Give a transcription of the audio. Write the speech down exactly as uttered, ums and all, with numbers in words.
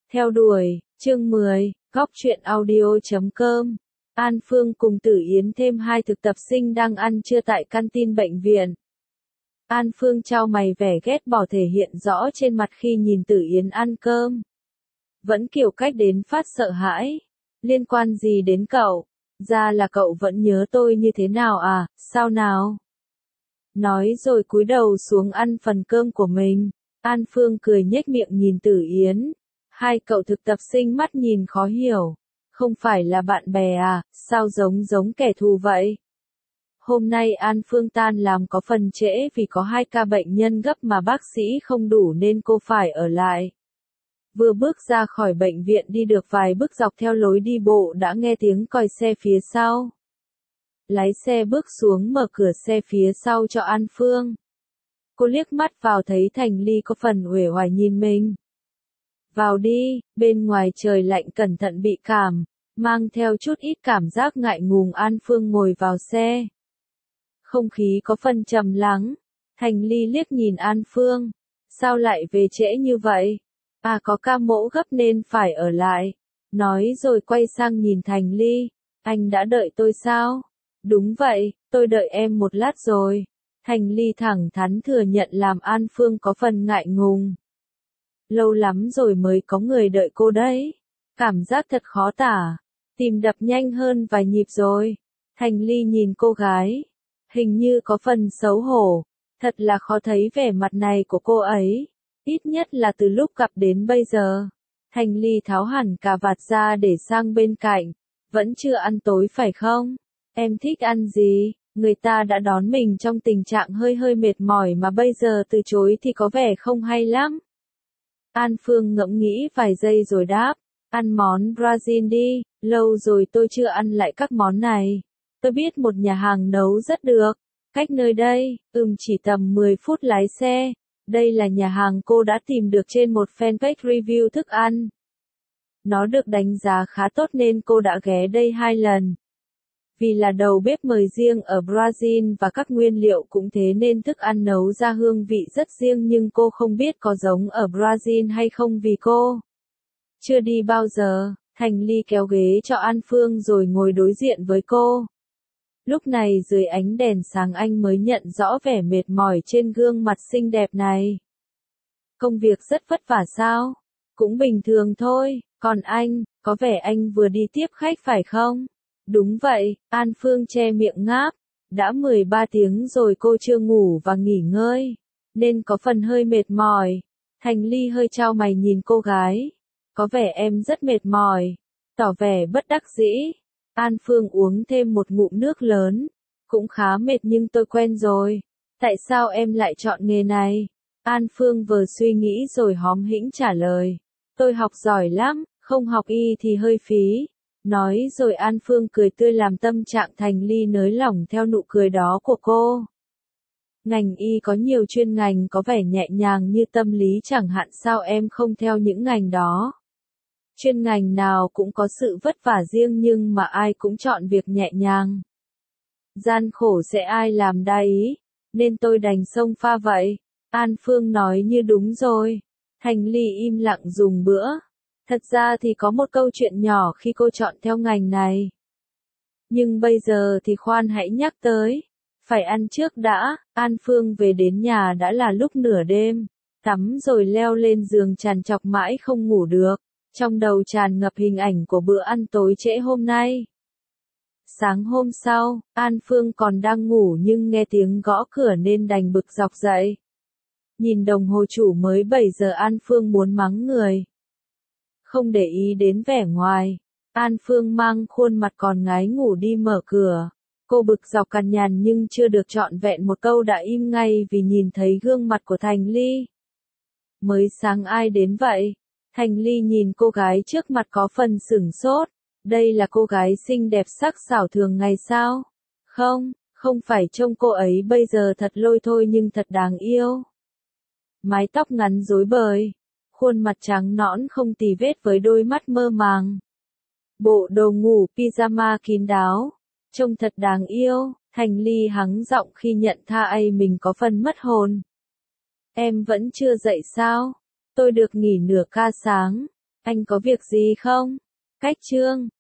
Theo đuổi, chương mười, góc truyện audio chấm com. An Phương cùng Tử Yến thêm hai thực tập sinh đang ăn trưa tại canteen bệnh viện. An Phương chau mày, vẻ ghét bỏ thể hiện rõ trên mặt khi nhìn Tử Yến ăn cơm. Vẫn kiểu cách đến phát sợ hãi. Liên quan gì đến cậu? Ra là cậu vẫn nhớ tôi như thế nào à, sao nào? Nói rồi cúi đầu xuống ăn phần cơm của mình. An Phương cười nhếch miệng nhìn Tử Yến. Hai cậu thực tập sinh mắt nhìn khó hiểu. Không phải là bạn bè à, sao giống giống kẻ thù vậy? Hôm nay An Phương tan làm có phần trễ vì có hai ca bệnh nhân gấp mà bác sĩ không đủ nên cô phải ở lại. Vừa bước ra khỏi bệnh viện đi được vài bước dọc theo lối đi bộ đã nghe tiếng còi xe phía sau. Lái xe bước xuống mở cửa xe phía sau cho An Phương. Cô liếc mắt vào thấy Thành Ly có phần uể oải nhìn mình. Vào đi, bên ngoài trời lạnh, cẩn thận bị cảm, mang theo chút ít cảm giác ngại ngùng. An Phương ngồi vào xe. Không khí có phần trầm lắng. Thành Ly liếc nhìn An Phương. Sao lại về trễ như vậy? À, có ca mổ gấp nên phải ở lại. Nói rồi quay sang nhìn Thành Ly. Anh đã đợi tôi sao? Đúng vậy, tôi đợi em một lát rồi. Thành Ly thẳng thắn thừa nhận làm An Phương có phần ngại ngùng. Lâu lắm rồi mới có người đợi cô đấy. Cảm giác thật khó tả. Tim đập nhanh hơn vài nhịp rồi. Thành Ly nhìn cô gái. Hình như có phần xấu hổ. Thật là khó thấy vẻ mặt này của cô ấy. Ít nhất là từ lúc gặp đến bây giờ. Thành Ly tháo hẳn cà vạt ra để sang bên cạnh. Vẫn chưa ăn tối phải không? Em thích ăn gì? Người ta đã đón mình trong tình trạng hơi hơi mệt mỏi mà bây giờ từ chối thì có vẻ không hay lắm. An Phương ngẫm nghĩ vài giây rồi đáp. Ăn món Brazil đi, lâu rồi tôi chưa ăn lại các món này. Tôi biết một nhà hàng nấu rất được. Cách nơi đây, ừm chỉ tầm mười phút lái xe. Đây là nhà hàng cô đã tìm được trên một fanpage review thức ăn. Nó được đánh giá khá tốt nên cô đã ghé đây hai lần. Vì là đầu bếp mời riêng ở Brazil và các nguyên liệu cũng thế nên thức ăn nấu ra hương vị rất riêng, nhưng cô không biết có giống ở Brazil hay không vì cô chưa đi bao giờ. Thành Ly kéo ghế cho An Phương rồi ngồi đối diện với cô. Lúc này dưới ánh đèn sáng anh mới nhận rõ vẻ mệt mỏi trên gương mặt xinh đẹp này. Công việc rất vất vả sao? Cũng bình thường thôi, còn anh, có vẻ anh vừa đi tiếp khách phải không? Đúng vậy, An Phương che miệng ngáp. Đã mười ba tiếng rồi cô chưa ngủ và nghỉ ngơi, nên có phần hơi mệt mỏi. Thành Ly hơi chau mày nhìn cô gái. Có vẻ em rất mệt mỏi. Tỏ vẻ bất đắc dĩ. An Phương uống thêm một ngụm nước lớn. Cũng khá mệt nhưng tôi quen rồi. Tại sao em lại chọn nghề này? An Phương vừa suy nghĩ rồi hóm hĩnh trả lời. Tôi học giỏi lắm, không học y thì hơi phí. Nói rồi An Phương cười tươi làm tâm trạng Thành Ly nới lỏng theo nụ cười đó của cô. Ngành y có nhiều chuyên ngành có vẻ nhẹ nhàng như tâm lý chẳng hạn, sao em không theo những ngành đó? Chuyên ngành nào cũng có sự vất vả riêng nhưng mà ai cũng chọn việc nhẹ nhàng. Gian khổ sẽ ai làm đa ý, nên tôi đành xông pha vậy. An Phương nói như đúng rồi. Thành Ly im lặng dùng bữa. Thật ra thì có một câu chuyện nhỏ khi cô chọn theo ngành này. Nhưng bây giờ thì khoan hãy nhắc tới. Phải ăn trước đã. An Phương về đến nhà đã là lúc nửa đêm. Tắm rồi leo lên giường trằn trọc mãi không ngủ được. Trong đầu tràn ngập hình ảnh của bữa ăn tối trễ hôm nay. Sáng hôm sau, An Phương còn đang ngủ nhưng nghe tiếng gõ cửa nên đành bực dọc dậy. Nhìn đồng hồ chủ mới bảy giờ, An Phương muốn mắng người. Không để ý đến vẻ ngoài, An Phương mang khuôn mặt còn ngái ngủ đi mở cửa. Cô bực dọc cằn nhằn nhưng chưa được trọn vẹn một câu đã im ngay vì nhìn thấy gương mặt của Thành Ly. Mới sáng ai đến vậy? Thành Ly nhìn cô gái trước mặt có phần sửng sốt. Đây là cô gái xinh đẹp sắc sảo thường ngày sao? Không, không phải, trông cô ấy bây giờ thật lôi thôi nhưng thật đáng yêu. Mái tóc ngắn rối bời. Khuôn mặt trắng nõn không tì vết với đôi mắt mơ màng. Bộ đồ ngủ pyjama kín đáo. Trông thật đáng yêu. Thành Ly hắng giọng khi nhận ra ấy mình có phần mất hồn. Em vẫn chưa dậy sao? Tôi được nghỉ nửa ca sáng. Anh có việc gì không? Cách Trương.